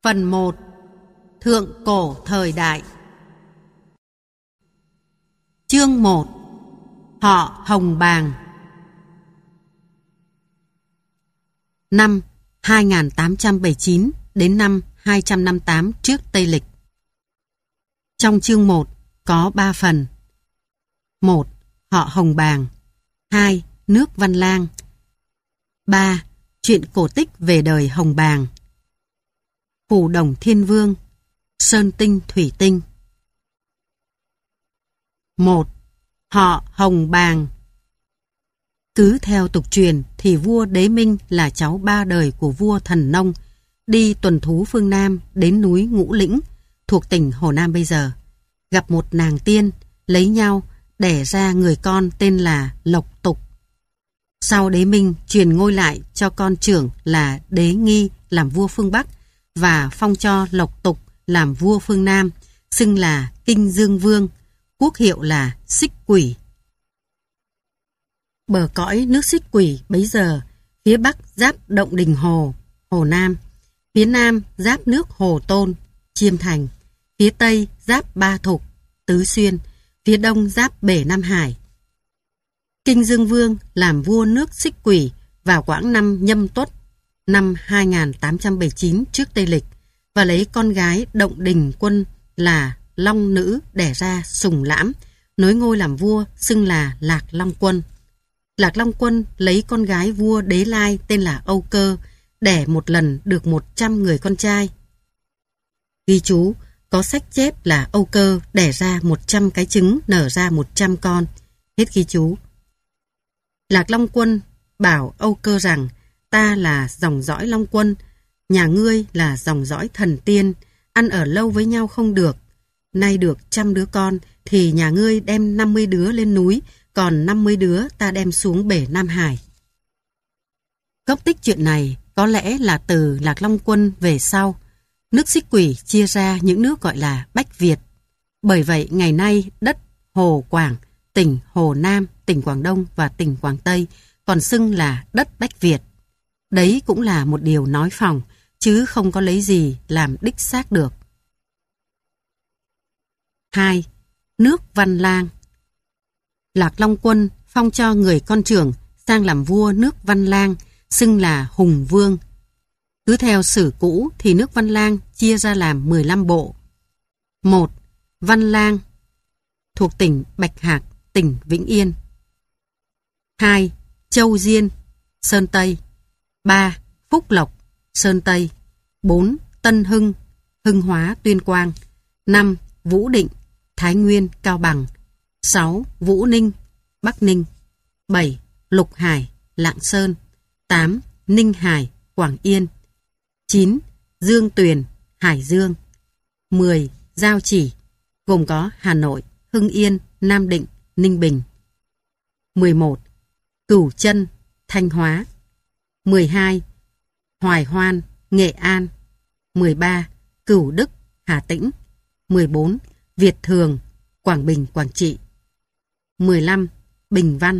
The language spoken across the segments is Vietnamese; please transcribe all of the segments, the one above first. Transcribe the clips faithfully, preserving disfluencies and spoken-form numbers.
Phần một. Thượng cổ thời đại. Chương một. Họ Hồng Bàng. Năm hai nghìn tám trăm bảy mươi chín đến năm hai trăm năm mươi tám trước Tây Lịch. Trong chương một có ba phần. một. Họ Hồng Bàng. hai. Nước Văn Lang. ba. Chuyện cổ tích về đời Hồng Bàng. Phù Đồng Thiên Vương. Sơn Tinh Thủy Tinh. một. Họ Hồng Bàng. Cứ theo tục truyền thì vua Đế Minh là cháu ba đời của vua Thần Nông, đi tuần thú phương Nam đến núi Ngũ Lĩnh thuộc tỉnh Hồ Nam bây giờ, gặp một nàng tiên, lấy nhau, đẻ ra người con tên là Lộc Tục. Sau Đế Minh truyền ngôi lại cho con trưởng là Đế Nghi làm vua phương Bắc và phong cho Lộc Tục làm vua phương Nam, xưng là Kinh Dương Vương, quốc hiệu là Xích Quỷ. Bờ cõi nước Xích Quỷ bấy giờ, phía Bắc giáp Động Đình Hồ, Hồ Nam, phía Nam giáp nước Hồ Tôn, Chiêm Thành, phía Tây giáp Ba Thục, Tứ Xuyên, phía Đông giáp Bể Nam Hải. Kinh Dương Vương làm vua nước Xích Quỷ vào quãng năm Nhâm Tuất, năm hai nghìn tám trăm bảy mươi chín trước Tây Lịch, và lấy con gái Động Đình Quân là Long Nữ đẻ ra Sùng Lãm, nối ngôi làm vua, xưng là Lạc Long Quân. Lạc Long Quân lấy con gái vua Đế Lai tên là Âu Cơ, đẻ một lần được một trăm người con trai. Ghi chú, có sách chép là Âu Cơ đẻ ra một trăm cái trứng, nở ra một trăm con. Hết ghi chú. Lạc Long Quân bảo Âu Cơ rằng, ta là dòng dõi Long Quân, nhà ngươi là dòng dõi thần tiên, ăn ở lâu với nhau không được. Nay được trăm đứa con, thì nhà ngươi đem năm mươi đứa lên núi, còn năm mươi đứa ta đem xuống Bể Nam Hải. Gốc tích chuyện này có lẽ là từ Lạc Long Quân về sau. Nước Xích Quỷ chia ra những nước gọi là Bách Việt. Bởi vậy ngày nay đất Hồ Quảng, tỉnh Hồ Nam, tỉnh Quảng Đông và tỉnh Quảng Tây còn xưng là đất Bách Việt. Đấy cũng là một điều nói phỏng, chứ không có lấy gì làm đích xác được. hai. Nước Văn Lang. Lạc Long Quân phong cho người con trưởng sang làm vua nước Văn Lang, xưng là Hùng Vương. Cứ theo sử cũ thì nước Văn Lang chia ra làm mười lăm bộ. một. Văn Lang thuộc tỉnh Bạch Hạc, tỉnh Vĩnh Yên. hai. Châu Diên, Sơn Tây. ba. Phúc Lộc, Sơn Tây. bốn. Tân Hưng, Hưng Hóa, Tuyên Quang. năm. Vũ Định, Thái Nguyên, Cao Bằng. sáu. Vũ Ninh, Bắc Ninh. bảy. Lục Hải, Lạng Sơn. tám. Ninh Hải, Quảng Yên. chín. Dương Tuyền, Hải Dương. mười. Giao Chỉ, gồm có Hà Nội, Hưng Yên, Nam Định, Ninh Bình. mười một. Cửu Chân, Thanh Hóa. mười hai. Hoài Hoan, Nghệ An. mười ba. Cửu Đức, Hà Tĩnh. mười bốn. Việt Thường, Quảng Bình, Quảng Trị. mười lăm. Bình Văn.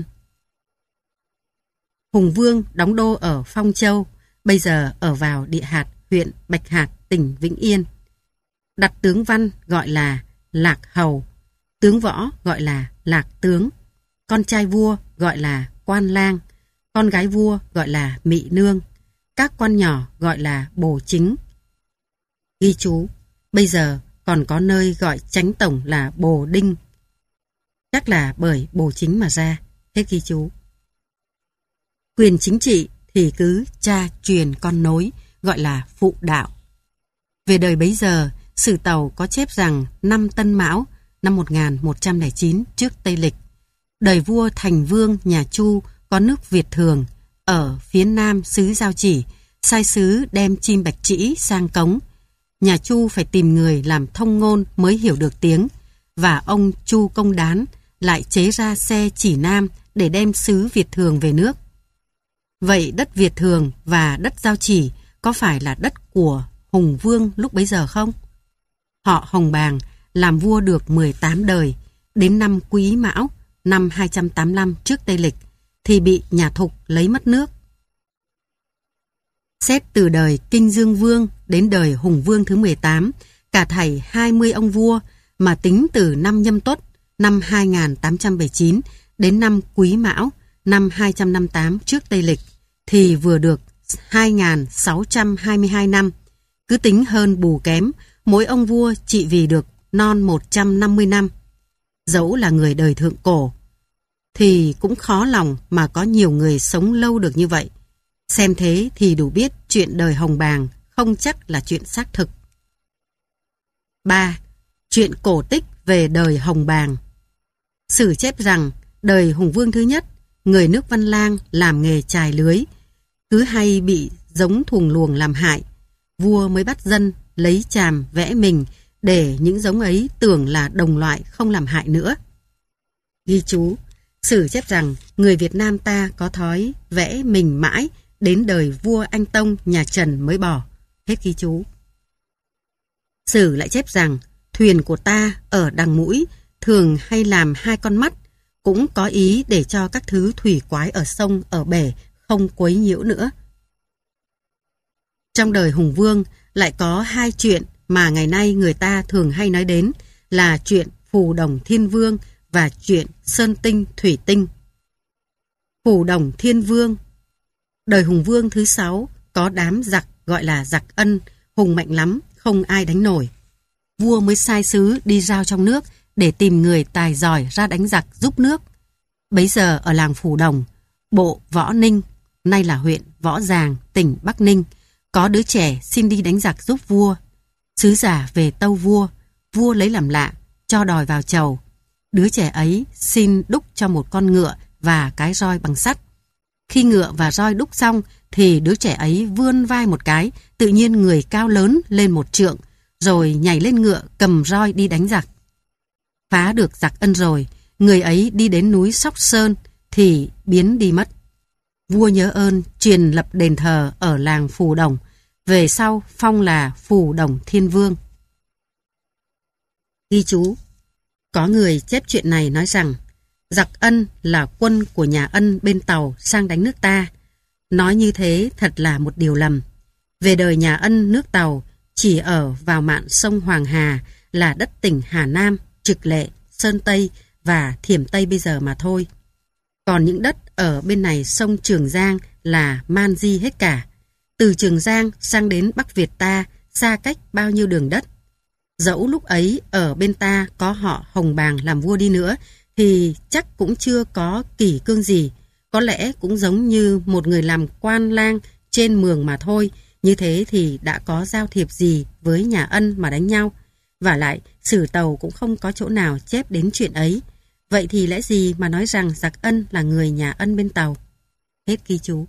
Hùng Vương đóng đô ở Phong Châu, bây giờ ở vào địa hạt huyện Bạch Hạc, tỉnh Vĩnh Yên. Đặt tướng văn gọi là Lạc Hầu, tướng võ gọi là Lạc Tướng, con trai vua gọi là Quan Lang, con gái vua gọi là Mị Nương, các quan nhỏ gọi là Bồ Chính. Ghi chú, bây giờ còn có nơi gọi chánh tổng là Bồ Đinh, chắc là bởi Bồ Chính mà ra. Hết ghi chú. Quyền chính trị thì cứ cha truyền con nối, gọi là phụ đạo. Về đời bấy giờ, sử Tàu có chép rằng năm Tân Mão, năm một nghìn một trăm lẻ chín trước Tây Lịch, đời vua Thành Vương nhà Chu có nước Việt Thường ở phía nam xứ Giao Chỉ, sai sứ đem chim bạch trĩ sang cống. Nhà Chu phải tìm người làm thông ngôn mới hiểu được tiếng, và ông Chu Công Đán lại chế ra xe chỉ nam để đem sứ Việt Thường về nước. Vậy đất Việt Thường và đất Giao Chỉ có phải là đất của Hùng Vương lúc bấy giờ không? Họ Hồng Bàng làm vua được mười tám đời, đến năm Quý Mão, năm hai trăm tám mươi lăm trước Tây Lịch, thì bị nhà Thục lấy mất nước. Xét từ đời Kinh Dương Vương đến đời Hùng Vương thứ mười tám, cả thảy hai mươi ông vua, mà tính từ năm Nhâm Tuất năm hai nghìn tám trăm bảy mươi chín đến năm Quý Mão năm hai trăm năm mươi tám trước Tây Lịch thì vừa được hai nghìn sáu trăm hai mươi hai năm. Cứ tính hơn bù kém, mỗi ông vua trị vì được non một trăm năm mươi năm. Dẫu là người đời thượng cổ thì cũng khó lòng mà có nhiều người sống lâu được như vậy. Xem thế thì đủ biết chuyện đời Hồng Bàng không chắc là chuyện xác thực. ba. Chuyện cổ tích về đời Hồng Bàng. Sử chép rằng đời Hùng Vương thứ nhất, người nước Văn Lang làm nghề chài lưới, cứ hay bị giống thuồng luồng làm hại. Vua mới bắt dân lấy chàm vẽ mình để những giống ấy tưởng là đồng loại không làm hại nữa. Ghi chú, sử chép rằng người Việt Nam ta có thói vẽ mình mãi đến đời vua Anh Tông nhà Trần mới bỏ. Hết ghi chú. Sử lại chép rằng thuyền của ta ở đằng mũi thường hay làm hai con mắt, cũng có ý để cho các thứ thủy quái ở sông, ở bể không quấy nhiễu nữa. Trong đời Hùng Vương lại có hai chuyện mà ngày nay người ta thường hay nói đến là chuyện Phù Đồng Thiên Vương và chuyện Sơn Tinh Thủy Tinh. Phù Đồng Thiên Vương. Đời Hùng Vương thứ sáu có đám giặc gọi là giặc Ân, hùng mạnh lắm, không ai đánh nổi. Vua mới sai sứ đi rao trong nước để tìm người tài giỏi ra đánh giặc giúp nước. Bấy giờ ở làng Phù Đồng, bộ Võ Ninh, nay là huyện Võ Giàng, tỉnh Bắc Ninh, có đứa trẻ xin đi đánh giặc giúp vua. Sứ giả về tâu vua, vua lấy làm lạ, cho đòi vào chầu. Đứa trẻ ấy xin đúc cho một con ngựa và cái roi bằng sắt. Khi ngựa và roi đúc xong thì đứa trẻ ấy vươn vai một cái, tự nhiên người cao lớn lên một trượng, rồi nhảy lên ngựa cầm roi đi đánh giặc. Phá được giặc Ân rồi, người ấy đi đến núi Sóc Sơn thì biến đi mất. Vua nhớ ơn truyền lập đền thờ ở làng Phù Đồng, về sau phong là Phù Đồng Thiên Vương. Ghi chú, có người chép chuyện này nói rằng giặc Ân là quân của nhà Ân bên Tàu sang đánh nước ta. Nói như thế thật là một điều lầm. Về đời nhà Ân nước Tàu chỉ ở vào mạn sông Hoàng Hà là đất tỉnh Hà Nam, Trực Lệ, Sơn Tây và Thiểm Tây bây giờ mà thôi. Còn những đất ở bên này sông Trường Giang là man di hết cả. Từ Trường Giang sang đến Bắc Việt ta xa cách bao nhiêu đường đất. Dẫu lúc ấy ở bên ta có họ Hồng Bàng làm vua đi nữa thì chắc cũng chưa có kỷ cương gì. Có lẽ cũng giống như một người làm quan lang trên mường mà thôi. Như thế thì đã có giao thiệp gì với nhà Ân mà đánh nhau. Vả lại, sử Tàu cũng không có chỗ nào chép đến chuyện ấy. Vậy thì lẽ gì mà nói rằng giặc Ân là người nhà Ân bên Tàu? Hết ghi chú.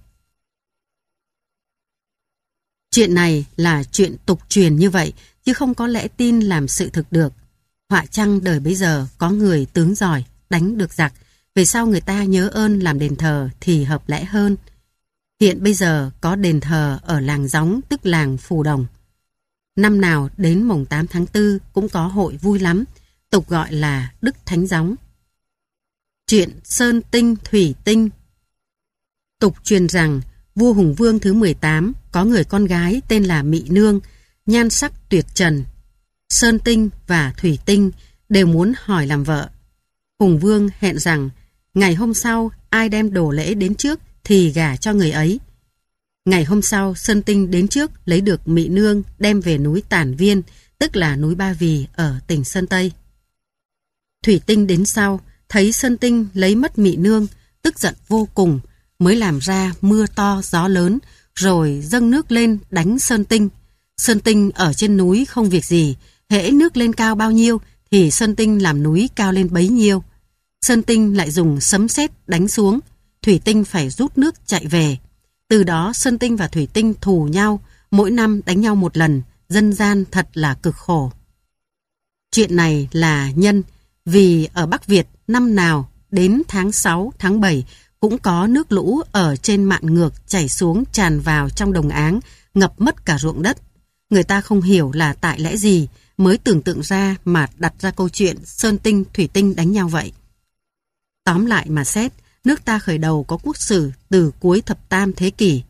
Chuyện này là chuyện tục truyền như vậy, chứ không có lẽ tin làm sự thực được. Họa chăng đời bấy giờ có người tướng giỏi, đánh được giặc, về sau người ta nhớ ơn làm đền thờ thì hợp lẽ hơn. Hiện bây giờ có đền thờ ở làng Gióng, tức làng Phù Đồng. Năm nào đến mùng tám tháng tư cũng có hội vui lắm, tục gọi là Đức Thánh Gióng. Chuyện Sơn Tinh Thủy Tinh. Tục truyền rằng vua Hùng Vương thứ mười tám có người con gái tên là Mị Nương, nhan sắc tuyệt trần. Sơn Tinh và Thủy Tinh đều muốn hỏi làm vợ. Hùng Vương hẹn rằng ngày hôm sau ai đem đồ lễ đến trước thì gả cho người ấy. Ngày hôm sau Sơn Tinh đến trước lấy được Mị Nương đem về núi Tản Viên, tức là núi Ba Vì ở tỉnh Sơn Tây. Thủy Tinh đến sau thấy Sơn Tinh lấy mất Mị Nương, tức giận vô cùng, mới làm ra mưa to gió lớn, rồi dâng nước lên đánh Sơn Tinh. Sơn Tinh ở trên núi không việc gì, hễ nước lên cao bao nhiêu thì Sơn Tinh làm núi cao lên bấy nhiêu. Sơn Tinh lại dùng sấm sét đánh xuống, Thủy Tinh phải rút nước chạy về. Từ đó Sơn Tinh và Thủy Tinh thù nhau, mỗi năm đánh nhau một lần, dân gian thật là cực khổ. Chuyện này là nhân vì ở Bắc Việt năm nào đến tháng sáu, tháng bảy cũng có nước lũ ở trên mạn ngược chảy xuống tràn vào trong đồng áng, ngập mất cả ruộng đất. Người ta không hiểu là tại lẽ gì mới tưởng tượng ra mà đặt ra câu chuyện Sơn Tinh, Thủy Tinh đánh nhau vậy. Tóm lại mà xét, nước ta khởi đầu có quốc sử từ cuối thập tam thế kỷ.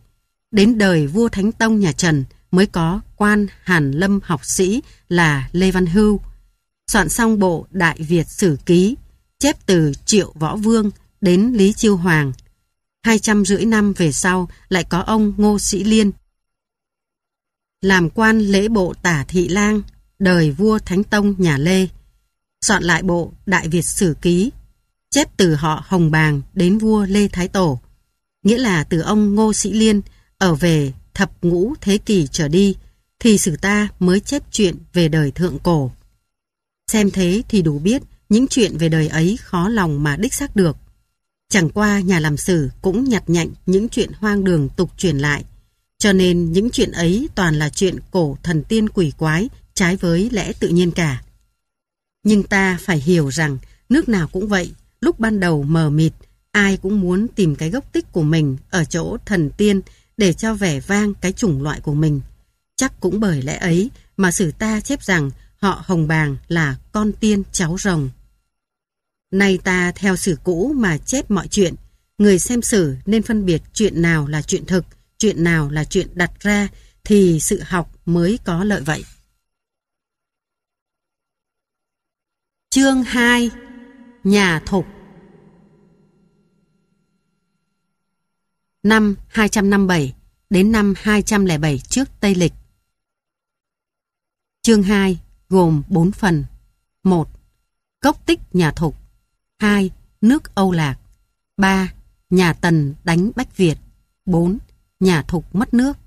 Đến đời vua Thánh Tông nhà Trần mới có quan Hàn Lâm học sĩ là Lê Văn Hưu, soạn xong bộ Đại Việt Sử Ký, chép từ Triệu Võ Vương đến Lý Chiêu Hoàng. Hai trăm rưỡi năm về sau lại có ông Ngô Sĩ Liên, làm quan lễ bộ Tả Thị Lang, đời vua Thánh Tông nhà Lê, soạn lại bộ Đại Việt Sử Ký, chép từ họ Hồng Bàng đến vua Lê Thái Tổ, nghĩa là từ ông Ngô Sĩ Liên ở về thập ngũ thế kỷ trở đi, thì sử ta mới chép chuyện về đời thượng cổ. Xem thế thì đủ biết những chuyện về đời ấy khó lòng mà đích xác được. Chẳng qua nhà làm sử cũng nhặt nhạnh những chuyện hoang đường tục truyền lại, cho nên những chuyện ấy toàn là chuyện cổ thần tiên quỷ quái, trái với lẽ tự nhiên cả. Nhưng ta phải hiểu rằng nước nào cũng vậy, lúc ban đầu mờ mịt, ai cũng muốn tìm cái gốc tích của mình ở chỗ thần tiên để cho vẻ vang cái chủng loại của mình. Chắc cũng bởi lẽ ấy mà sử ta chép rằng họ Hồng Bàng là con tiên cháu rồng. Nay ta theo sử cũ mà chép mọi chuyện, người xem sử nên phân biệt chuyện nào là chuyện thực, chuyện nào là chuyện đặt ra, thì sự học mới có lợi vậy. Chương hai. Nhà Thục. Năm hai trăm năm mươi bảy đến năm hai trăm lẻ bảy trước Tây Lịch. Chương hai gồm bốn phần. một. Gốc tích nhà Thục. hai. Nước Âu Lạc. ba. Nhà Tần đánh Bách Việt. bốn. Nhà Thục mất nước.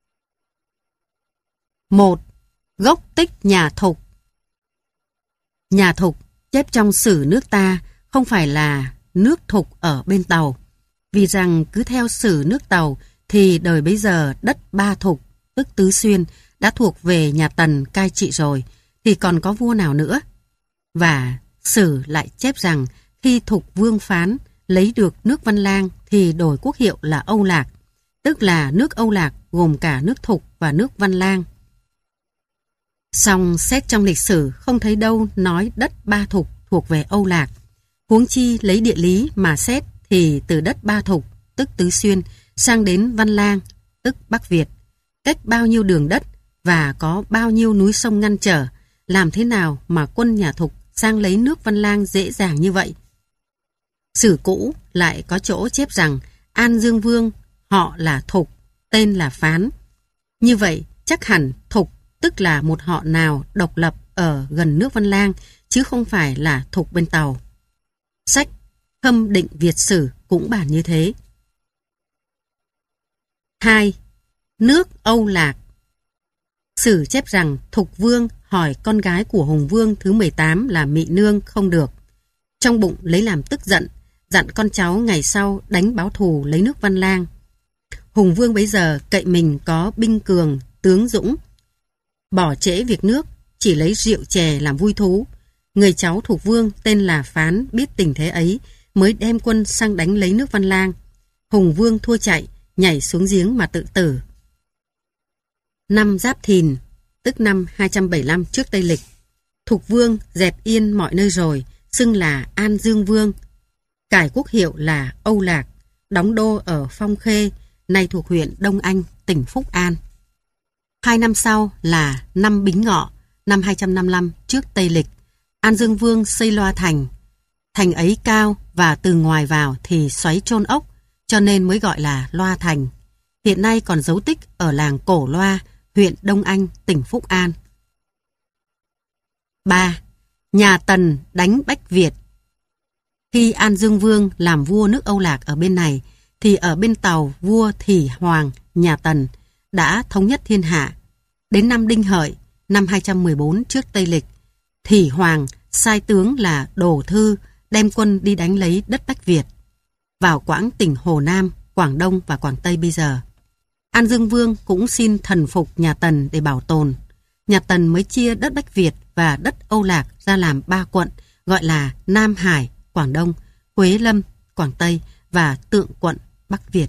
một. Gốc tích nhà Thục. Nhà Thục chép trong sử nước ta không phải là nước Thục ở bên Tàu, vì rằng cứ theo sử nước Tàu thì đời bấy giờ đất Ba Thục, tức Tứ Xuyên, đã thuộc về nhà Tần cai trị rồi, thì còn có vua nào nữa. Và sử lại chép rằng khi Thục Vương Phán lấy được nước Văn Lang thì đổi quốc hiệu là Âu Lạc, tức là nước Âu Lạc gồm cả nước Thục và nước Văn Lang. Song xét trong lịch sử không thấy đâu nói đất Ba Thục thuộc về Âu Lạc. Huống chi lấy địa lý mà xét thì từ đất Ba Thục, tức Tứ Xuyên, sang đến Văn Lang, tức Bắc Việt, cách bao nhiêu đường đất và có bao nhiêu núi sông ngăn trở, làm thế nào mà quân nhà Thục sang lấy nước Văn Lang dễ dàng như vậy? Sử cũ lại có chỗ chép rằng An Dương Vương họ là Thục, tên là Phán. Như vậy chắc hẳn Thục tức là một họ nào độc lập ở gần nước Văn Lang, chứ không phải là Thục bên Tàu. Sách Khâm Định Việt Sử cũng bàn như thế. hai. Nước Âu Lạc. Sử chép rằng Thục Vương hỏi con gái của Hùng Vương thứ mười tám là Mị Nương không được. Trong bụng lấy làm tức giận, dặn con cháu ngày sau đánh báo thù lấy nước Văn Lang. Hùng Vương bấy giờ cậy mình có binh cường, tướng dũng, bỏ trễ việc nước, chỉ lấy rượu chè làm vui thú. Người cháu Thục Vương tên là Phán biết tình thế ấy, mới đem quân sang đánh lấy nước Văn Lang. Hùng Vương thua chạy, nhảy xuống giếng mà tự tử. Năm Giáp Thìn, tức năm hai trăm bảy mươi lăm trước Tây Lịch, Thục Vương dẹp yên mọi nơi rồi, xưng là An Dương Vương, cải quốc hiệu là Âu Lạc, đóng đô ở Phong Khê, nay thuộc huyện Đông Anh, tỉnh Phúc An. Hai năm sau là năm Bính Ngọ, năm hai trăm năm mươi lăm trước Tây Lịch, An Dương Vương xây loa thành. Thành ấy cao và từ ngoài vào thì xoáy chôn ốc, cho nên mới gọi là loa thành. Hiện nay còn dấu tích ở làng Cổ Loa, huyện Đông Anh, tỉnh Phúc An. ba. Nhà Tần đánh Bách Việt. Khi An Dương Vương làm vua nước Âu Lạc ở bên này, thì ở bên Tàu vua Thị Hoàng, nhà Tần, đã thống nhất thiên hạ. Đến năm Đinh Hợi, năm hai trăm mười bốn trước Tây Lịch, Thị Hoàng sai tướng là Đồ Thư đem quân đi đánh lấy đất Bách Việt, vào quãng tỉnh Hồ Nam, Quảng Đông và Quảng Tây bây giờ. An Dương Vương cũng xin thần phục nhà Tần để bảo tồn. Nhà Tần mới chia đất Bách Việt và đất Âu Lạc ra làm ba quận, gọi là Nam Hải, Quảng Đông, Quế Lâm, Quảng Tây và Tượng Quận, Bắc Việt.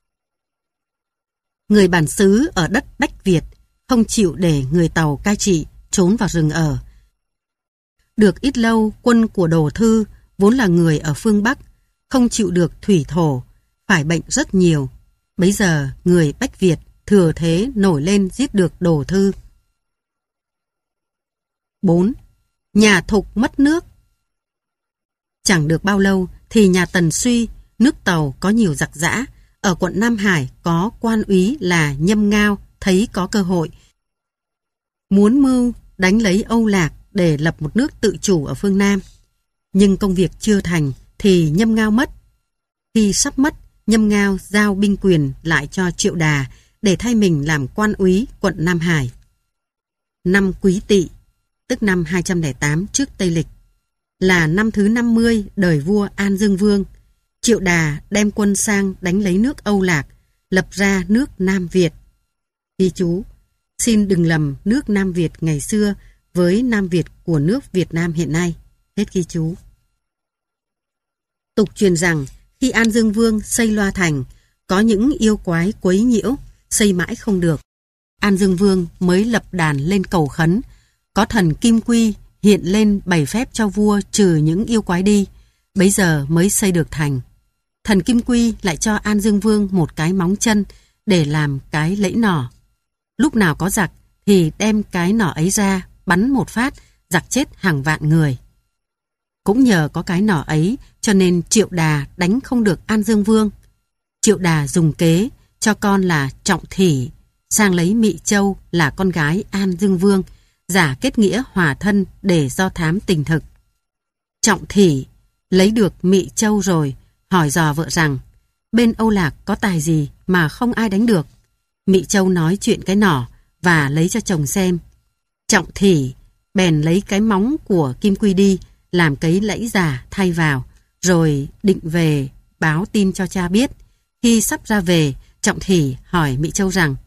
Người bản xứ ở đất Bách Việt không chịu để người Tàu cai trị, trốn vào rừng ở. Được ít lâu, quân của Đồ Thư, vốn là người ở phương Bắc, không chịu được thủy thổ, phải bệnh rất nhiều. Bấy giờ người Bách Việt thừa thế nổi lên giết được Đồ Thư. bốn. Nhà Thục mất nước. Chẳng được bao lâu thì nhà Tần suy, nước Tàu có nhiều giặc giã. Ở quận Nam Hải có quan úy là Nhâm Ngao thấy có cơ hội, muốn mưu đánh lấy Âu Lạc để lập một nước tự chủ ở phương Nam. Nhưng công việc chưa thành thì Nhâm Ngao mất. Khi sắp mất, Nhâm Ngao giao binh quyền lại cho Triệu Đà để thay mình làm quan úy quận Nam Hải. Năm Quý Tỵ, tức năm hai trăm lẻ tám trước Tây Lịch, là năm thứ năm mươi đời vua An Dương Vương. Triệu Đà đem quân sang đánh lấy nước Âu Lạc, lập ra nước Nam Việt. Ghi chú, xin đừng lầm nước Nam Việt ngày xưa với Nam Việt của nước Việt Nam hiện nay. Hết ghi chú. Tục truyền rằng khi An Dương Vương xây Loa Thành, có những yêu quái quấy nhiễu, xây mãi không được. An Dương Vương mới lập đàn lên cầu khấn, có thần Kim Quy hiện lên bày phép cho vua trừ những yêu quái đi, bấy giờ mới xây được thành. Thần Kim Quy lại cho An Dương Vương một cái móng chân để làm cái lẫy nỏ. Lúc nào có giặc thì đem cái nỏ ấy ra, bắn một phát, giặc chết hàng vạn người. Cũng nhờ có cái nỏ ấy cho nên Triệu Đà đánh không được An Dương Vương. Triệu Đà dùng kế cho con là Trọng Thỉ sang lấy Mị Châu là con gái An Dương Vương, giả kết nghĩa hòa thân để do thám tình thực. Trọng Thỉ lấy được Mị Châu rồi, hỏi dò vợ rằng bên Âu Lạc có tài gì mà không ai đánh được. Mị Châu nói chuyện cái nỏ và lấy cho chồng xem. Trọng Thỉ bèn lấy cái móng của Kim Quy đi, làm cấy lẫy giả thay vào, rồi định về báo tin cho cha biết. Khi sắp ra về, Trọng Thỉ hỏi Mị Châu rằng: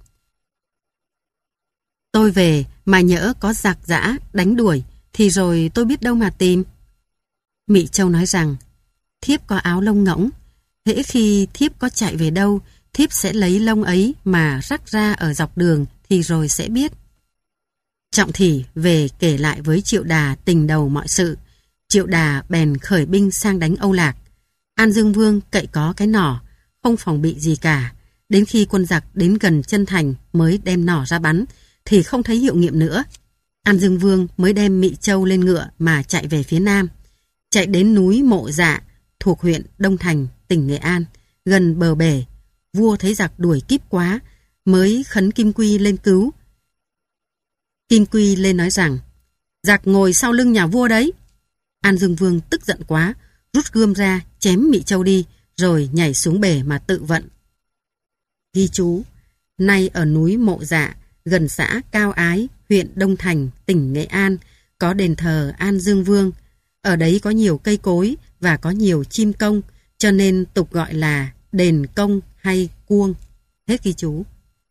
tôi về mà nhỡ có giặc giã đánh đuổi thì rồi tôi biết đâu mà tìm. Mị Châu nói rằng: thiếp có áo lông ngỗng, hễ khi thiếp có chạy về đâu, thiếp sẽ lấy lông ấy mà rắc ra ở dọc đường thì rồi sẽ biết. Trọng Thỉ về kể lại với Triệu Đà tình đầu mọi sự. Triệu Đà bèn khởi binh sang đánh Âu Lạc. An Dương Vương cậy có cái nỏ, không phòng bị gì cả. Đến khi quân giặc đến gần chân thành mới đem nỏ ra bắn, thì không thấy hiệu nghiệm nữa. An Dương Vương mới đem Mị Châu lên ngựa mà chạy về phía nam. Chạy đến núi Mộ Dạ, thuộc huyện Đông Thành, tỉnh Nghệ An, gần bờ bể. Vua thấy giặc đuổi kíp quá, mới khấn Kim Quy lên cứu. Kim Quy lên nói rằng: giặc ngồi sau lưng nhà vua đấy. An Dương Vương tức giận quá, rút gươm ra chém Mị Châu đi, rồi nhảy xuống bể mà tự vận. Ghi chú, nay ở núi Mộ Dạ, gần xã Cao Ái, huyện Đông Thành, tỉnh Nghệ An, có đền thờ An Dương Vương. Ở đấy có nhiều cây cối và có nhiều chim công, cho nên tục gọi là đền công hay cuông. Hết ghi chú.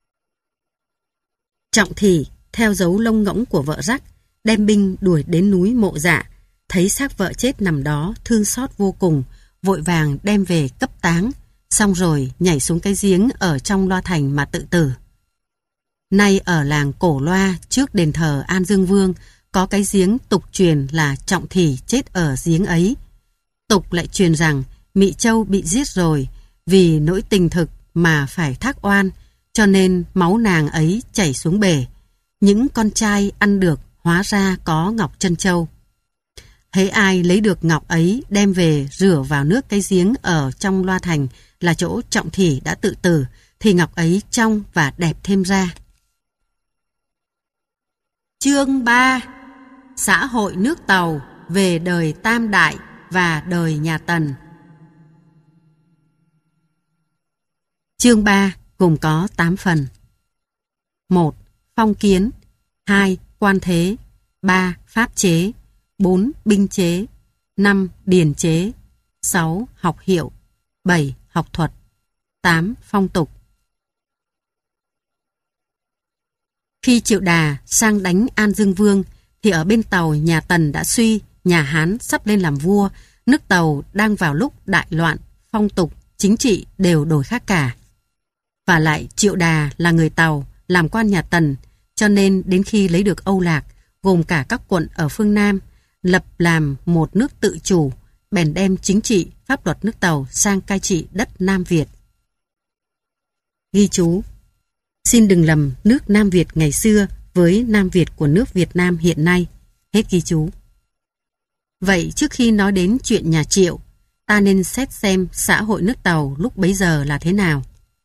Trọng Thỉ theo dấu lông ngỗng của vợ rắc, đem binh đuổi đến núi Mộ Dạ, thấy xác vợ chết nằm đó, thương xót vô cùng, vội vàng đem về cấp táng, xong rồi nhảy xuống cái giếng ở trong Loa Thành mà tự tử. Nay ở làng Cổ Loa trước đền thờ An Dương Vương có cái giếng tục truyền là Trọng Thỉ chết ở giếng ấy. Tục lại truyền rằng Mị Châu bị giết rồi vì nỗi tình thực mà phải thác oan, cho nên máu nàng ấy chảy xuống bể. Những con trai ăn được hóa ra có ngọc trân châu. Hễ ai lấy được ngọc ấy đem về rửa vào nước cái giếng ở trong Loa Thành là chỗ Trọng Thỉ đã tự tử, thì ngọc ấy trong và đẹp thêm ra. Chương ba. Xã hội nước Tàu về đời Tam Đại và đời nhà Tần. Chương ba gồm có tám phần. một. Phong kiến. hai. Quan thế. ba. Pháp chế. bốn. Binh chế. năm. Điền chế. sáu. Học hiệu. bảy. Học thuật. tám. Phong tục. Khi Triệu Đà sang đánh An Dương Vương thì ở bên Tàu nhà Tần đã suy, nhà Hán sắp lên làm vua, nước Tàu đang vào lúc đại loạn, phong tục, chính trị đều đổi khác cả. Và lại Triệu Đà là người Tàu, làm quan nhà Tần, cho nên đến khi lấy được Âu Lạc, gồm cả các quận ở phương Nam, lập làm một nước tự chủ, bèn đem chính trị, pháp luật nước Tàu sang cai trị đất Nam Việt. Ghi chú: xin đừng lầm nước Nam Việt ngày xưa với Nam Việt của nước Việt Nam hiện nay. Hết ghi chú. Vậy trước khi nói đến chuyện nhà Triệu, ta nên xét xem xã hội nước Tàu lúc bấy giờ là thế nào.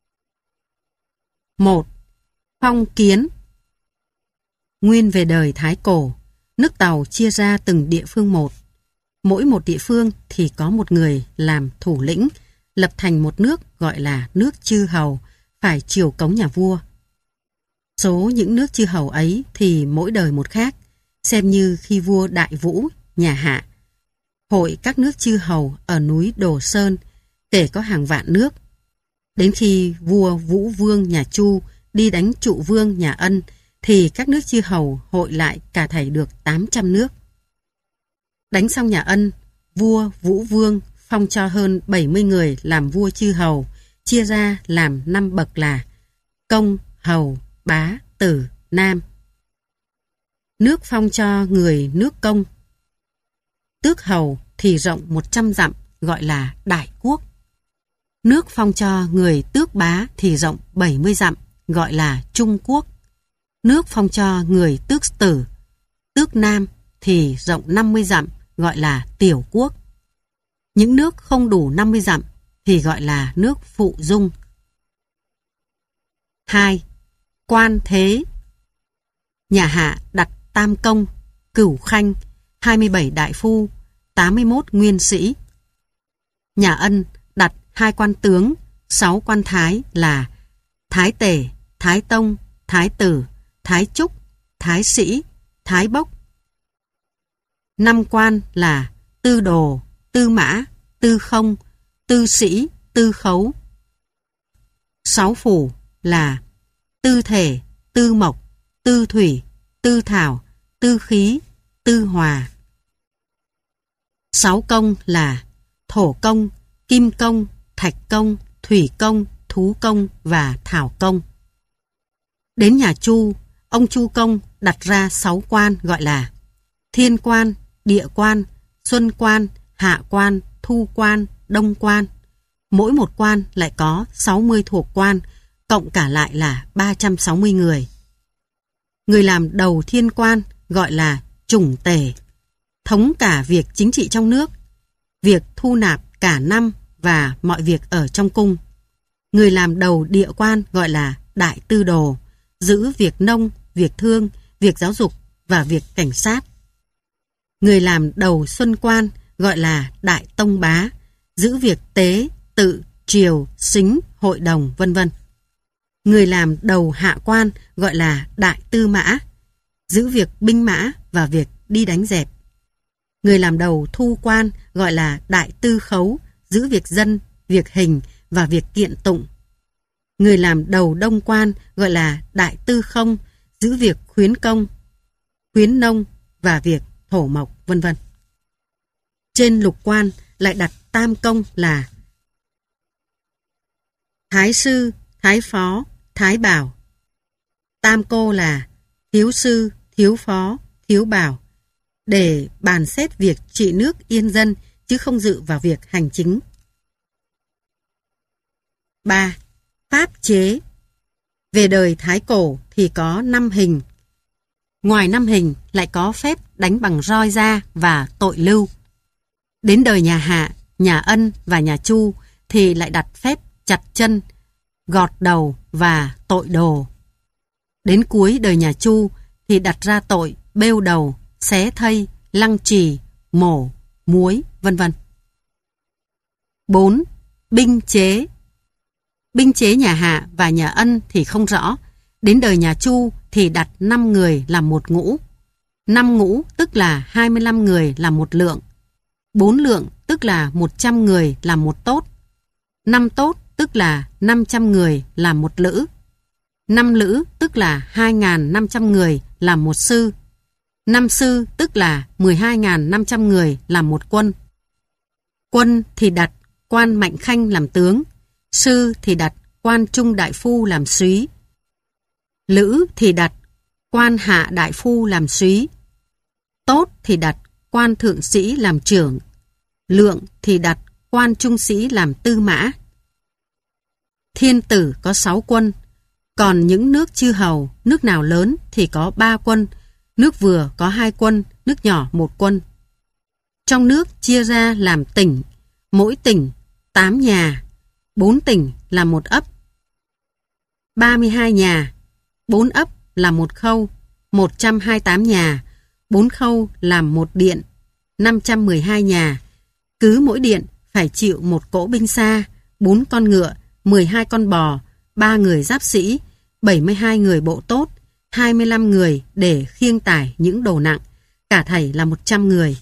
một. Phong kiến. Nguyên về đời Thái Cổ, nước Tàu chia ra từng địa phương một. Mỗi một địa phương thì có một người làm thủ lĩnh, lập thành một nước gọi là nước chư hầu, phải triều cống nhà vua. Số những nước chư hầu ấy thì mỗi đời một khác, xem như khi vua Đại Vũ, nhà Hạ, hội các nước chư hầu ở núi Đồ Sơn, kể có hàng vạn nước. Đến khi vua Vũ Vương nhà Chu đi đánh Trụ Vương nhà Ân, thì các nước chư hầu hội lại cả thảy được tám trăm nước. Đánh xong nhà Ân, vua Vũ Vương phong cho hơn bảy mươi người làm vua chư hầu, chia ra làm năm bậc là công, hầu, bá, tử, nam. Nước phong cho người nước công, tước hầu thì rộng một trăm dặm, gọi là đại quốc. Nước phong cho người tước bá thì rộng bảy mươi dặm, gọi là trung quốc. Nước phong cho người tước tử, tước nam thì rộng năm mươi dặm, gọi là tiểu quốc. Những nước không đủ năm mươi dặm thì gọi là nước phụ dung. hai. Quan thế. Nhà Hạ đặt Tam Công, Cửu Khanh, hai mươi bảy đại phu, tám mươi mốt nguyên sĩ. Nhà Ân đặt hai quan tướng, sáu quan thái là Thái Tể, Thái Tông, Thái Tử, Thái Trúc, Thái Sĩ, Thái Bốc. Năm quan là Tư Đồ, Tư Mã, Tư Không, Tư Sĩ, Tư Khấu. Sáu phủ là Tư Thể, Tư Mộc, Tư Thủy, Tư Thảo, Tư Khí, Tư Hòa. Sáu công là Thổ Công, Kim Công, Thạch Công, Thủy Công, Thú Công và Thảo Công. Đến nhà Chu, ông Chu Công đặt ra sáu quan gọi là Thiên Quan, Địa Quan, Xuân Quan, Hạ Quan, Thu Quan, Đông Quan. Mỗi một quan lại có sáu mươi thuộc quan, cộng cả lại là ba trăm sáu mươi người. Người làm đầu thiên quan gọi là chủng tể, thống cả việc chính trị trong nước, việc thu nạp cả năm và mọi việc ở trong cung. Người làm đầu địa quan gọi là đại tư đồ, giữ việc nông, việc thương, việc giáo dục và việc cảnh sát. Người làm đầu xuân quan gọi là đại tông bá, giữ việc tế, tự, triều, sính, hội đồng, vân vân. Người làm đầu hạ quan gọi là đại tư mã, giữ việc binh mã và việc đi đánh dẹp. Người làm đầu thu quan gọi là đại tư khấu, giữ việc dân, việc hình và việc kiện tụng. Người làm đầu đông quan gọi là đại tư không, giữ việc khuyến công, khuyến nông và việc thổ mộc, vân vân. Trên lục quan lại đặt tam công là Thái sư, Thái phó, Thái bảo. Tam cô là thiếu sư, thiếu phó, thiếu bảo, để bàn xét việc trị nước yên dân, chứ không dự vào việc hành chính. ba. Pháp chế. Về đời Thái Cổ thì có năm hình. Ngoài năm hình lại có phép đánh bằng roi da và tội lưu. Đến đời nhà Hạ, nhà Ân và nhà Chu thì lại đặt phép chặt chân, gọt đầu và tội đồ. Đến cuối đời nhà Chu thì đặt ra tội bêu đầu, xé thây, lăng trì, mổ, muối, vân vân. bốn. Binh chế. Binh chế nhà Hạ và nhà Ân thì không rõ. Đến đời nhà Chu thì đặt năm người làm một ngũ. năm ngũ tức là hai mươi lăm người làm một lượng. bốn lượng tức là một trăm người làm một tốt. năm tốt tức là năm trăm người làm một lữ. năm lữ tức là hai nghìn năm trăm người làm một sư. năm sư tức là mười hai nghìn năm trăm người làm một quân. Quân thì đặt quan Mạnh Khanh làm tướng. Sư thì đặt quan Trung Đại Phu làm súy. Lữ thì đặt quan Hạ Đại Phu làm súy. Tốt thì đặt quan Thượng Sĩ làm trưởng. Lượng thì đặt quan Trung Sĩ làm tư mã. Thiên tử có sáu quân, còn những nước chư hầu, nước nào lớn thì có ba quân, nước vừa có hai quân, nước nhỏ một quân. Trong nước chia ra làm tỉnh, mỗi tỉnh tám nhà, bốn tỉnh là một ấp, ba mươi hai nhà, bốn ấp là một khâu, một trăm hai mươi tám nhà, bốn khâu làm một điện, năm trăm mười hai nhà. Cứ mỗi điện phải chịu một cỗ binh xa, bốn con ngựa, mười hai con bò, ba người giáp sĩ, bảy mươi hai người bộ tốt, hai mươi lăm người để khiêng tải những đồ nặng, cả thảy là một trăm người.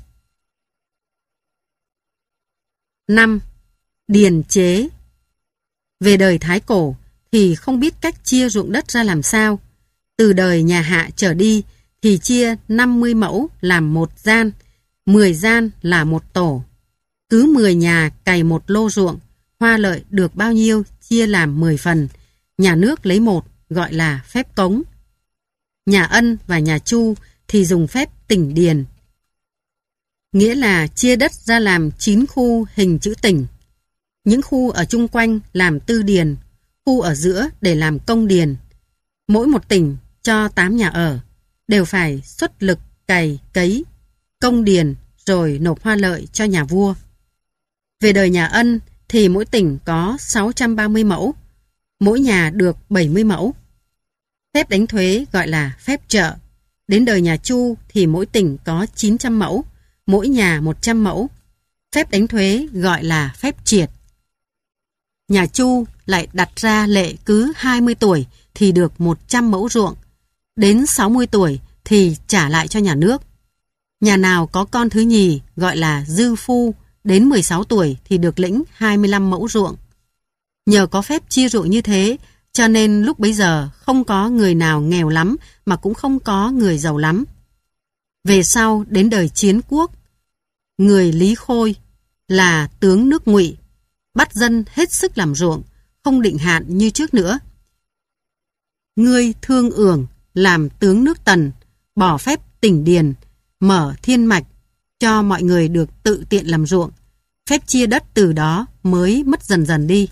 năm. Điền chế. Về đời Thái Cổ thì không biết cách chia ruộng đất ra làm sao. Từ đời nhà Hạ trở đi thì chia năm mươi mẫu làm một gian, mười gian là một tổ. Cứ mười nhà cày một lô ruộng, hoa lợi được bao nhiêu chia làm mười phần. Nhà nước lấy một, gọi là phép cống. Nhà Ân và nhà Chu thì dùng phép tỉnh điền, nghĩa là chia đất ra làm chín khu hình chữ tỉnh. Những khu ở chung quanh làm tư điền, khu ở giữa để làm công điền. Mỗi một tỉnh cho tám nhà ở, đều phải xuất lực cày cấy, công điền rồi nộp hoa lợi cho nhà vua. Về đời nhà Ân thì mỗi tỉnh có sáu trăm ba mươi mẫu, mỗi nhà được bảy mươi mẫu. Phép đánh thuế gọi là phép trợ. Đến đời nhà Chu thì mỗi tỉnh có chín trăm mẫu, mỗi nhà một trăm mẫu. Phép đánh thuế gọi là phép triệt. Nhà Chu lại đặt ra lệ cứ hai mươi tuổi thì được một trăm mẫu ruộng, đến sáu mươi tuổi thì trả lại cho nhà nước. Nhà nào có con thứ nhì gọi là dư phu, đến mười sáu tuổi thì được lĩnh hai mươi lăm mẫu ruộng. Nhờ có phép chia ruộng như thế, cho nên lúc bấy giờ không có người nào nghèo lắm mà cũng không có người giàu lắm. Về sau đến đời Chiến Quốc, người Lý Khôi là tướng nước Ngụy, bắt dân hết sức làm ruộng, không định hạn như trước nữa. Ngươi Thương Ưởng làm tướng nước Tần, bỏ phép tỉnh điền, mở thiên mạch, cho mọi người được tự tiện làm ruộng. Phép chia đất từ đó mới mất dần dần đi.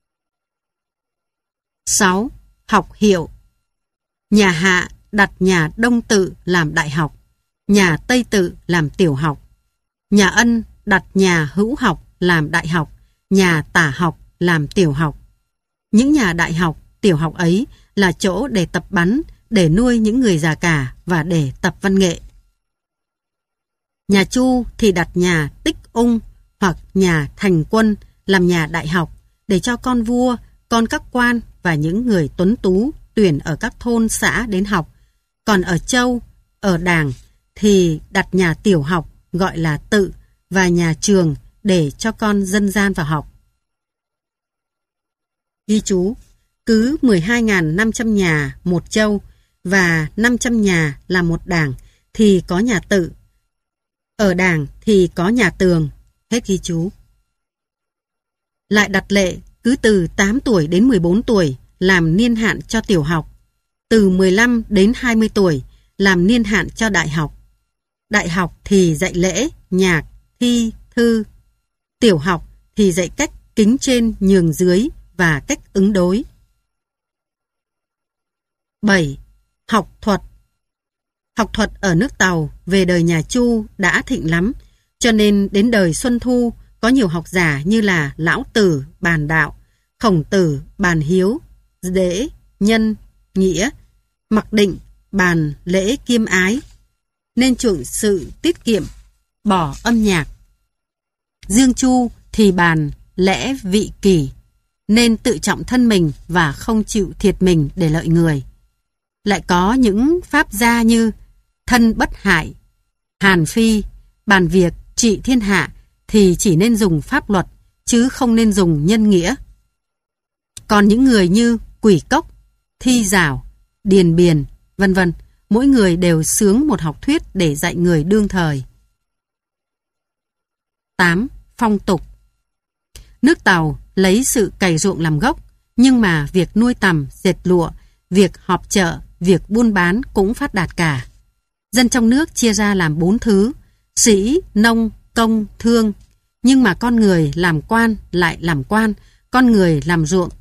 sáu. Học hiệu. Nhà Hạ đặt nhà Đông Tự làm đại học, nhà Tây Tự làm tiểu học. Nhà Ân đặt nhà Hữu Học làm đại học, nhà Tả Học làm tiểu học. Những nhà đại học, tiểu học ấy là chỗ để tập bắn, để nuôi những người già cả và để tập văn nghệ. Nhà Chu thì đặt nhà Tích Ung hoặc nhà Thành Quân làm nhà đại học, để cho con vua, con các quan và những người tuấn tú tuyển ở các thôn xã đến học. Còn ở Châu, ở Đàng thì đặt nhà tiểu học gọi là Tự và nhà trường để cho con dân gian vào học. Ghi chú, cứ mười hai nghìn năm trăm nhà một châu và năm trăm nhà là một đảng thì có nhà Tự. Ở Đàng thì có nhà Tường. Hết ghi chú. Lại đặt lệ cứ từ tám tuổi đến mười bốn tuổi làm niên hạn cho tiểu học, từ mười lăm đến hai mươi tuổi làm niên hạn cho đại học. Đại học thì dạy lễ, nhạc, thi, thư. Tiểu học thì dạy cách kính trên nhường dưới và cách ứng đối. bảy. Học thuật. Học thuật ở nước Tàu về đời nhà Chu đã thịnh lắm, cho nên đến đời Xuân Thu có nhiều học giả như là Lão Tử bàn đạo, Khổng Tử bàn hiếu, Đễ, Nhân, Nghĩa, Mặc Định bàn lễ kiêm ái, nên chuộng sự tiết kiệm, bỏ âm nhạc. Dương Chu thì bàn lẽ vị kỷ, nên tự trọng thân mình và không chịu thiệt mình để lợi người. Lại có những pháp gia như thân bất hại, Hàn Phi bàn việc trị thiên hạ thì chỉ nên dùng pháp luật chứ không nên dùng nhân nghĩa. Còn những người như Quỷ Cốc, Thi Giảo, Điền Biền, vân vân, mỗi người đều xướng một học thuyết để dạy người đương thời. tám. Phong tục. Nước Tàu lấy sự cày ruộng làm gốc, nhưng mà việc nuôi tằm, dệt lụa, việc họp chợ, việc buôn bán cũng phát đạt cả. Dân trong nước chia ra làm bốn thứ: sĩ, nông, công, thương. Nhưng mà con người làm quan lại làm quan, con người làm ruộng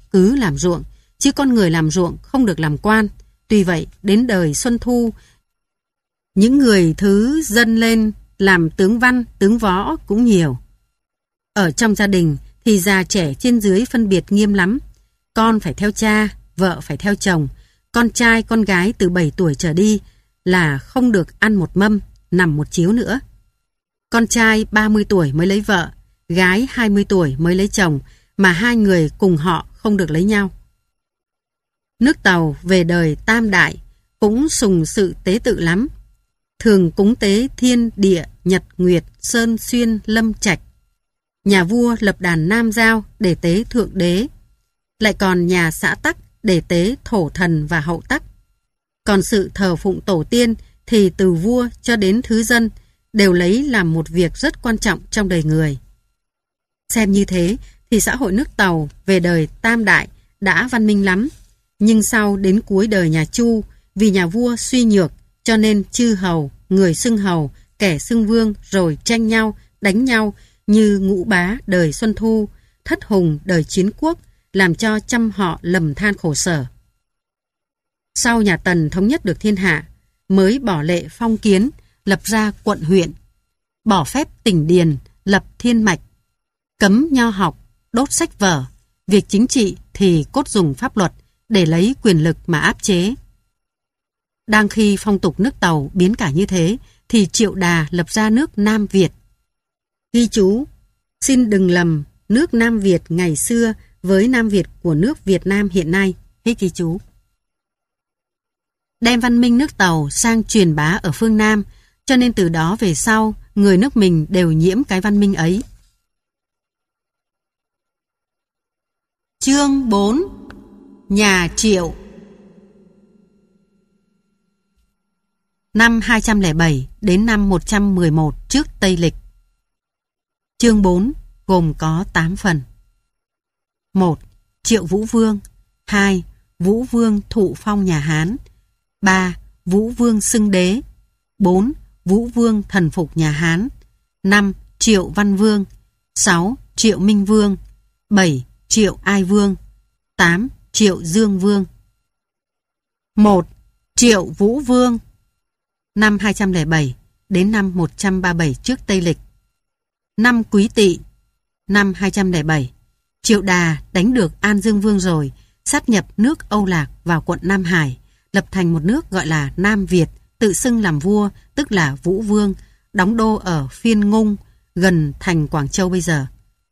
cứ làm ruộng, chứ con người làm ruộng không được làm quan. Tuy vậy, đến đời Xuân Thu, những người thứ dâng lên làm tướng văn, tướng võ cũng nhiều. Ở trong gia đình thì già trẻ trên dưới phân biệt nghiêm lắm. Con phải theo cha, vợ phải theo chồng. Con trai, con gái từ bảy tuổi trở đi là không được ăn một mâm, nằm một chiếu nữa. Con trai ba mươi tuổi mới lấy vợ, gái hai mươi tuổi mới lấy chồng, mà hai người cùng họ không được lấy nhau. Nước Tàu về đời Tam Đại cũng sùng sự tế tự lắm. Thường cúng tế thiên địa, nhật nguyệt, sơn xuyên, lâm trạch. Nhà vua lập đàn Nam Giao để tế thượng đế. Lại còn nhà xã Tắc để tế thổ thần và hậu Tắc. Còn sự thờ phụng tổ tiên thì từ vua cho đến thứ dân đều lấy làm một việc rất quan trọng trong đời người. Xem như thế thì xã hội nước Tàu về đời Tam Đại đã văn minh lắm. Nhưng sau đến cuối đời nhà Chu, vì nhà vua suy nhược cho nên chư hầu, người xưng hầu, kẻ xưng vương rồi tranh nhau, đánh nhau như Ngũ Bá đời Xuân Thu, Thất Hùng đời Chiến Quốc, làm cho trăm họ lầm than khổ sở. Sau nhà Tần thống nhất được thiên hạ, mới bỏ lệ phong kiến, lập ra quận huyện, bỏ phép tỉnh điền, lập thiên mạch, cấm nho học, đốt sách vở, việc chính trị thì cốt dùng pháp luật để lấy quyền lực mà áp chế. Đang khi phong tục nước Tàu biến cả như thế, thì Triệu Đà lập ra nước Nam Việt. Ghi chú, xin đừng lầm nước Nam Việt ngày xưa với Nam Việt của nước Việt Nam hiện nay. Hết ghi chú. Đem văn minh nước Tàu sang truyền bá ở phương Nam, cho nên từ đó về sau, người nước mình đều nhiễm cái văn minh ấy. Chương bốn. Nhà Triệu. Năm hai trăm lẻ bảy đến năm một trăm mười một trước Tây Lịch. Chương bốn gồm có tám phần. một. Triệu Vũ Vương. hai. Vũ Vương thụ phong nhà Hán. ba. Vũ Vương xưng đế. bốn. Vũ Vương thần phục nhà Hán. năm. Triệu Văn Vương. sáu. Triệu Minh Vương. bảy. Triệu Ai Vương. tám. Triệu Dương Vương. một. Triệu Vũ Vương. Năm hai trăm lẻ bảy đến năm một trăm ba mươi bảy trước Tây Lịch. Năm Quý Tỵ. Năm hai trăm lẻ bảy, Triệu Đà đánh được An Dương Vương rồi, sát nhập nước Âu Lạc vào quận Nam Hải, lập thành một nước gọi là Nam Việt, tự xưng làm vua, tức là Vũ Vương, đóng đô ở Phiên Ngung, gần thành Quảng Châu bây giờ.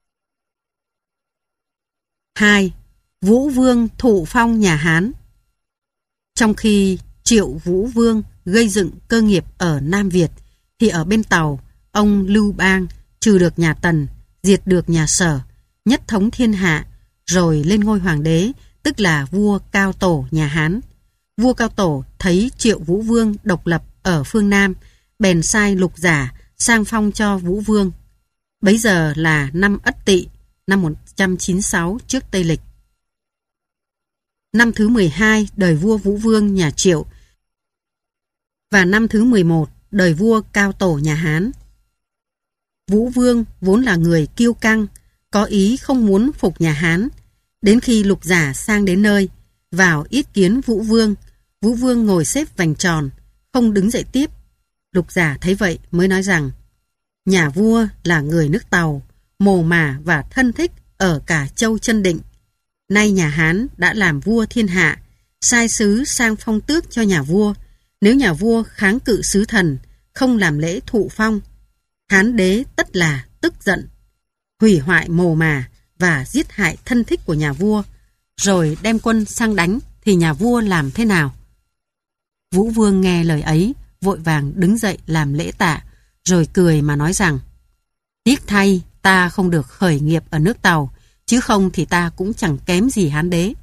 hai. Vũ Vương thụ phong nhà Hán. Trong khi Triệu Vũ Vương gây dựng cơ nghiệp ở Nam Việt, thì ở bên Tàu, ông Lưu Bang trừ được nhà Tần, diệt được nhà Sở, nhất thống thiên hạ, rồi lên ngôi hoàng đế, tức là vua Cao Tổ nhà Hán. Vua Cao Tổ thấy Triệu Vũ Vương độc lập ở phương Nam, bèn sai Lục Giả sang phong cho Vũ Vương. Bấy giờ là năm Ất Tỵ, năm một trăm chín mươi sáu trước Tây Lịch. Năm thứ mười hai đời vua Vũ Vương nhà Triệu và năm thứ mười một đời vua Cao Tổ nhà Hán. Vũ Vương vốn là người kiêu căng, có ý không muốn phục nhà Hán. Đến khi Lục Giả sang đến nơi, vào yết kiến Vũ Vương, Vũ Vương ngồi xếp vành tròn, không đứng dậy tiếp. Lục Giả thấy vậy mới nói rằng, nhà vua là người nước Tàu, mồ mả và thân thích ở cả châu Chân Định. Nay nhà Hán đã làm vua thiên hạ, sai sứ sang phong tước cho nhà vua. Nếu nhà vua kháng cự sứ thần, không làm lễ thụ phong, Hán đế tất là tức giận, hủy hoại mồ mả và giết hại thân thích của nhà vua, rồi đem quân sang đánh, thì nhà vua làm thế nào? Vũ Vương nghe lời ấy, vội vàng đứng dậy làm lễ tạ, rồi cười mà nói rằng, tiếc thay ta không được khởi nghiệp ở nước Tàu, chứ không thì ta cũng chẳng kém gì Hán đế.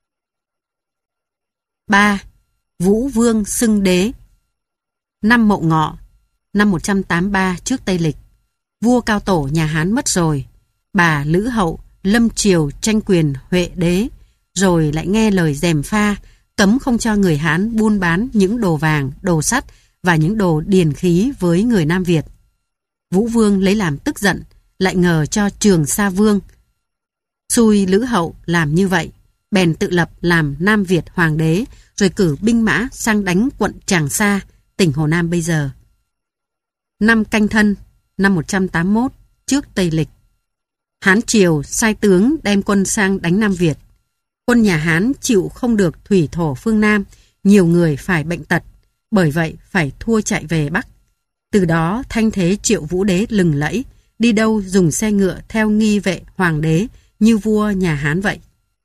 ba. Vũ Vương xưng đế. Năm Mậu Ngọ, năm một trăm tám mươi ba trước Tây Lịch, vua Cao Tổ nhà Hán mất rồi. Bà Lữ Hậu lâm triều tranh quyền Huệ đế, rồi lại nghe lời gièm pha, cấm không cho người Hán buôn bán những đồ vàng, đồ sắt và những đồ điền khí với người Nam Việt. Vũ Vương lấy làm tức giận, lại ngờ cho Trường Sa Vương xui Lữ Hậu làm như vậy, bèn tự lập làm Nam Việt hoàng đế, rồi cử binh mã sang đánh quận Tràng Sa, tỉnh Hồ Nam bây giờ. Năm Canh Thân, năm một trăm tám mươi mốt, trước Tây Lịch, Hán Triều sai tướng đem quân sang đánh Nam Việt. Quân nhà Hán chịu không được thủy thổ phương Nam, nhiều người phải bệnh tật, bởi vậy phải thua chạy về Bắc. Từ đó thanh thế Triệu Vũ Đế lừng lẫy, đi đâu dùng xe ngựa theo nghi vệ hoàng đế như vua nhà Hán vậy.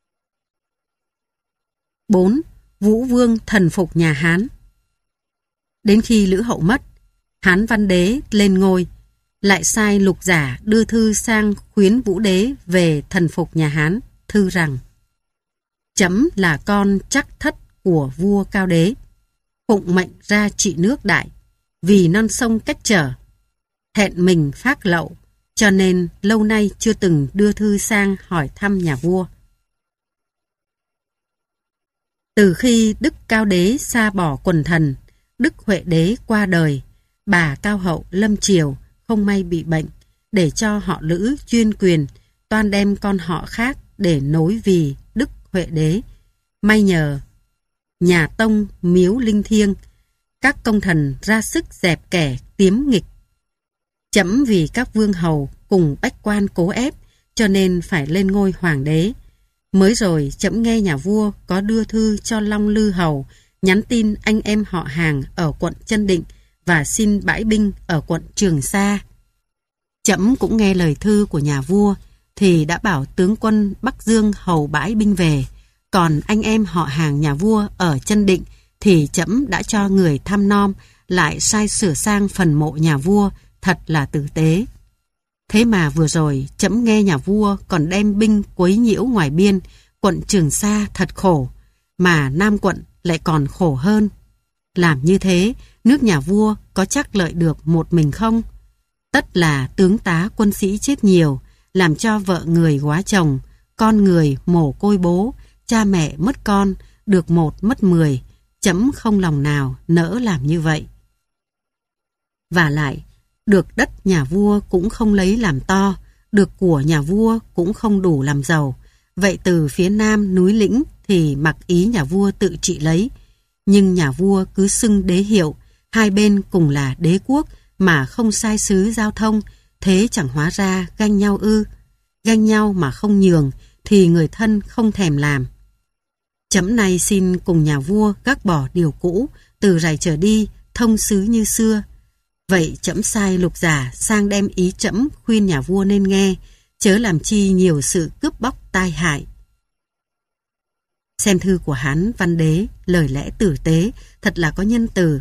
bốn. Vũ Vương thần phục nhà Hán. Đến khi Lữ Hậu mất, Hán Văn Đế lên ngôi, lại sai Lục Giả đưa thư sang khuyến Vũ Đế về thần phục nhà Hán, thư rằng: Trẫm là con chắc thất của vua Cao Đế, phụng mệnh ra trị nước Đại, vì non sông cách trở, hẹn mình phác lậu, cho nên lâu nay chưa từng đưa thư sang hỏi thăm nhà vua. Từ khi Đức Cao Đế sa bỏ quần thần, Đức Huệ Đế qua đời, bà Cao Hậu lâm triều không may bị bệnh, để cho họ Lữ chuyên quyền, toan đem con họ khác để nối vì Đức Huệ Đế. May nhờ nhà Tông miếu linh thiêng, các công thần ra sức dẹp kẻ tiếm nghịch. Trẫm vì các vương hầu cùng bách quan cố ép, cho nên phải lên ngôi hoàng đế. Mới rồi trẫm nghe nhà vua có đưa thư cho Long Lư Hầu, nhắn tin anh em họ hàng ở quận Chân Định và xin bãi binh ở quận Trường Sa. Trẫm cũng nghe lời thư của nhà vua, thì đã bảo tướng quân Bắc Dương hầu bãi binh về. Còn anh em họ hàng nhà vua ở Chân Định thì trẫm đã cho người thăm nom, lại sai sửa sang phần mộ nhà vua, thật là tử tế. Thế mà vừa rồi trẫm nghe nhà vua còn đem binh quấy nhiễu ngoài biên, quận Trường Sa thật khổ, mà Nam quận lại còn khổ hơn. Làm như thế, nước nhà vua có chắc lợi được một mình không? Tất là tướng tá quân sĩ chết nhiều, làm cho vợ người góa chồng, con người mồ côi bố, cha mẹ mất con, được một mất mười, trẫm không lòng nào nỡ làm như vậy. Và lại, được đất nhà vua cũng không lấy làm to, được của nhà vua cũng không đủ làm giàu. Vậy từ phía Nam núi lĩnh thì mặc ý nhà vua tự trị lấy. Nhưng nhà vua cứ xưng đế hiệu, hai bên cùng là đế quốc mà không sai sứ giao thông, thế chẳng hóa ra ganh nhau ư? Ganh nhau mà không nhường thì người thân không thèm làm. Trẫm này xin cùng nhà vua gác bỏ điều cũ, từ rày trở đi thông sứ như xưa. Vậy trẫm sai Lục Giả sang đem ý trẫm khuyên nhà vua nên nghe, chớ làm chi nhiều sự cướp bóc tai hại. Xem thư của Hán Văn Đế, lời lẽ tử tế, thật là có nhân từ.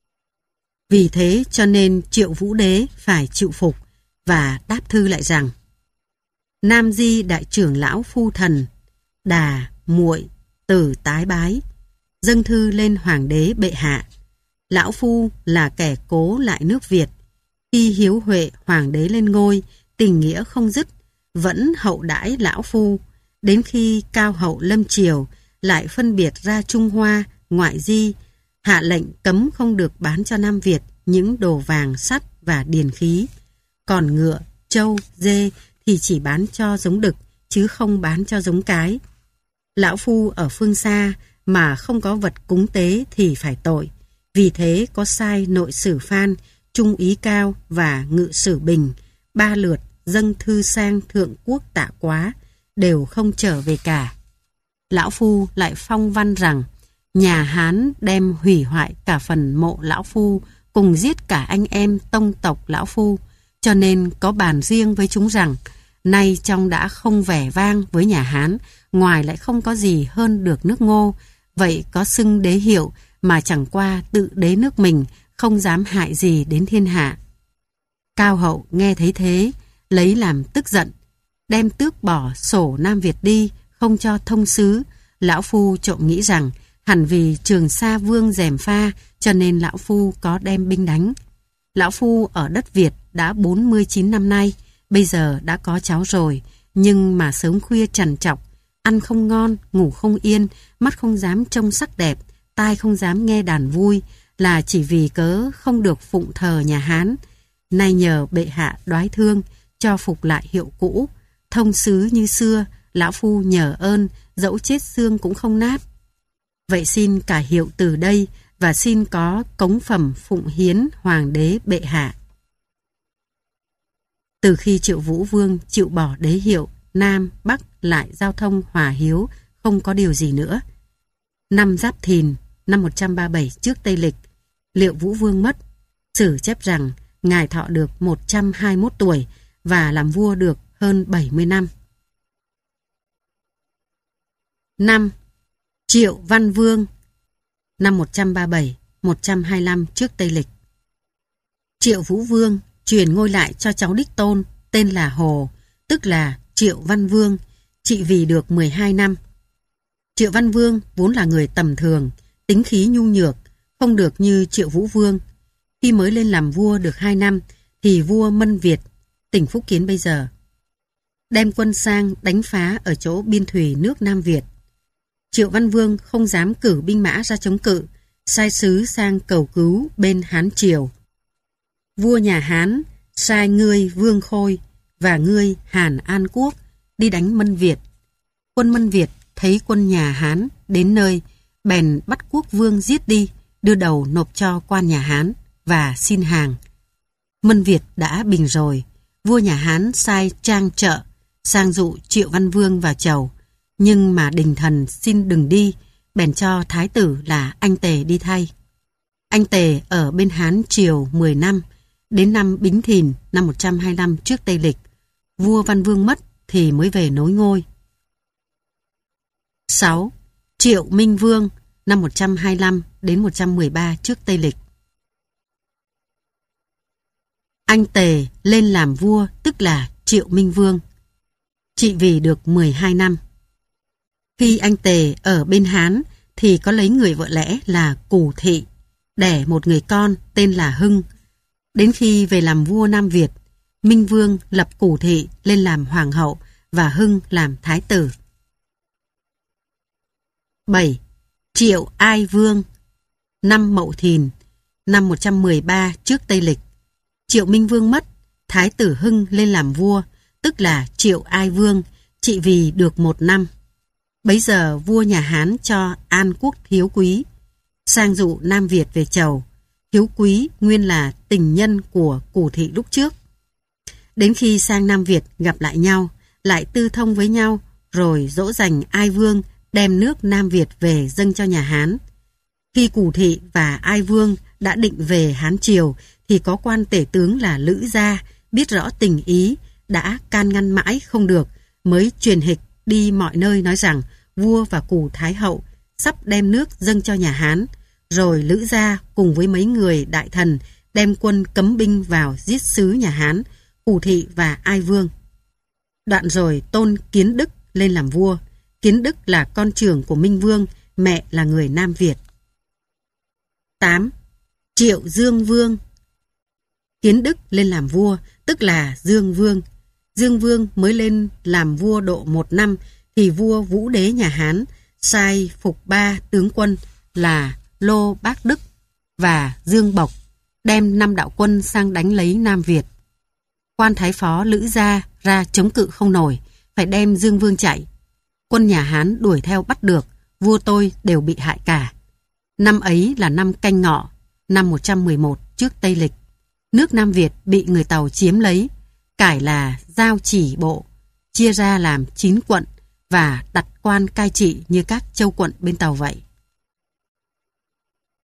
Vì thế cho nên Triệu Vũ Đế phải chịu phục, và đáp thư lại rằng: Nam Di đại trưởng lão phu thần, đà, muội, tử tái bái, dâng thư lên hoàng đế bệ hạ. Lão phu là kẻ cố lại nước Việt, khi Hiếu Huệ hoàng đế lên ngôi, tình nghĩa không dứt, vẫn hậu đãi lão phu. Đến khi Cao Hậu lâm triều, lại phân biệt ra Trung Hoa, ngoại di, hạ lệnh cấm không được bán cho Nam Việt những đồ vàng, sắt và điền khí. Còn ngựa, trâu, dê thì chỉ bán cho giống đực, chứ không bán cho giống cái. Lão phu ở phương xa mà không có vật cúng tế thì phải tội. Vì thế có sai nội sử Phan, trung úy Cao và ngự sử Bình ba lượt dâng thư sang thượng quốc Tạ Quá, đều không trở về cả. Lão phu lại phong văn rằng nhà Hán đem hủy hoại cả phần mộ lão phu, cùng giết cả anh em tông tộc lão phu, cho nên có bàn riêng với chúng rằng nay trong đã không vẻ vang với nhà Hán, ngoài lại không có gì hơn được nước Ngô, vậy có xưng đế hiệu mà chẳng qua tự đế nước mình, không dám hại gì đến thiên hạ. Cao Hậu nghe thấy thế, lấy làm tức giận, đem tước bỏ sổ Nam Việt đi, không cho thông sứ. Lão phu trộm nghĩ rằng hẳn vì Trường Sa Vương gièm pha, cho nên lão phu có đem binh đánh. Lão phu ở đất Việt đã bốn mươi chín năm nay, bây giờ đã có cháu rồi, nhưng mà sớm khuya trằn trọc, ăn không ngon, ngủ không yên, mắt không dám trông sắc đẹp, tai không dám nghe đàn vui, là chỉ vì cớ không được phụng thờ nhà Hán. Nay nhờ bệ hạ đoái thương, cho phục lại hiệu cũ, thông sứ như xưa, lão phu nhờ ơn dẫu chết xương cũng không nát. Vậy xin cải hiệu từ đây và xin có cống phẩm phụng hiến hoàng đế bệ hạ. Từ khi Triệu Vũ Vương chịu bỏ đế hiệu, Nam, Bắc lại giao thông hòa hiếu, không có điều gì nữa. Năm Giáp Thìn, năm một trăm ba mươi bảy trước Tây Lịch, Liệu Vũ Vương mất. Sử chép rằng ngài thọ được một trăm hai mươi mốt tuổi và làm vua được hơn bảy mươi năm. Năm Triệu Văn Vương, năm một trăm ba mươi bảy đến một trăm hai mươi lăm trước Tây Lịch. Triệu Vũ Vương truyền ngôi lại cho cháu đích tôn tên là Hồ, tức là Triệu Văn Vương, trị vì được mười hai năm. Triệu Văn Vương vốn là người tầm thường, tính khí nhu nhược, không được như Triệu Vũ Vương. Khi mới lên làm vua được hai năm thì vua Mân Việt, tỉnh Phúc Kiến bây giờ, đem quân sang đánh phá ở chỗ biên thủy nước Nam Việt. Triệu Văn Vương không dám cử binh mã ra chống cự, sai sứ sang cầu cứu bên Hán Triều. Vua nhà Hán sai ngươi Vương Khôi và ngươi Hàn An Quốc đi đánh Mân Việt. Quân Mân Việt thấy quân nhà Hán đến nơi, bèn bắt quốc vương giết đi, đưa đầu nộp cho quan nhà Hán và xin hàng. Mân Việt đã bình rồi, vua nhà Hán sai trang trợ sang dụ Triệu Văn Vương vào chầu, nhưng mà đình thần xin đừng đi, bèn cho thái tử là Anh Tề đi thay. Anh Tề ở bên Hán Triều mười năm, đến năm Bính Thìn năm một trăm hai mươi lăm trước Tây Lịch, vua Văn Vương mất thì mới về nối ngôi. sáu. Triệu Minh Vương, năm một trăm hai mươi lăm đến một trăm mười ba trước Tây Lịch. Anh Tề lên làm vua tức là Triệu Minh Vương, trị vì được mười hai năm. Khi anh Tề ở bên Hán thì có lấy người vợ lẽ là Cù Thị, đẻ một người con tên là Hưng. Đến khi về làm vua Nam Việt, Minh Vương lập Cù Thị lên làm hoàng hậu và Hưng làm thái tử. bảy. Triệu Ai Vương, năm Mậu Thìn, năm một trăm mười ba trước Tây Lịch. Triệu Minh Vương mất, thái tử Hưng lên làm vua, tức là Triệu Ai Vương, trị vì được một năm. Bấy giờ vua nhà Hán cho An Quốc Hiếu Quý sang dụ Nam Việt về chầu. Hiếu Quý nguyên là tình nhân của Cù Thị lúc trước. Đến khi sang Nam Việt gặp lại nhau, lại tư thông với nhau, rồi dỗ dành Ai Vương đem nước Nam Việt về dâng cho nhà Hán. Khi Cù Thị và Ai Vương đã định về Hán Triều thì có quan tể tướng là Lữ Gia biết rõ tình ý, đã can ngăn mãi không được, mới truyền hịch đi mọi nơi nói rằng vua và Cù Thái Hậu sắp đem nước dâng cho nhà Hán. Rồi Lữ Gia cùng với mấy người đại thần đem quân cấm binh vào giết sứ nhà Hán, Cù Thị và Ai Vương. Đoạn rồi tôn Kiến Đức lên làm vua. Kiến Đức là con trưởng của Minh Vương, mẹ là người Nam Việt. tám. Triệu Dương Vương. Kiến Đức lên làm vua, tức là Dương Vương. Dương Vương mới lên làm vua độ một năm thì vua Vũ Đế nhà Hán sai phục ba tướng quân là Lô Bác Đức và Dương Bộc đem năm đạo quân sang đánh lấy Nam Việt. Quan thái phó Lữ Gia ra chống cự không nổi, phải đem Dương Vương chạy. Quân nhà Hán đuổi theo bắt được, vua tôi đều bị hại cả. Năm ấy là năm Canh Ngọ, năm một trăm mười một trước Tây Lịch. Nước Nam Việt bị người Tàu chiếm lấy, cải là giao chỉ bộ, chia ra làm chín quận và đặt quan cai trị như các châu quận bên Tàu vậy.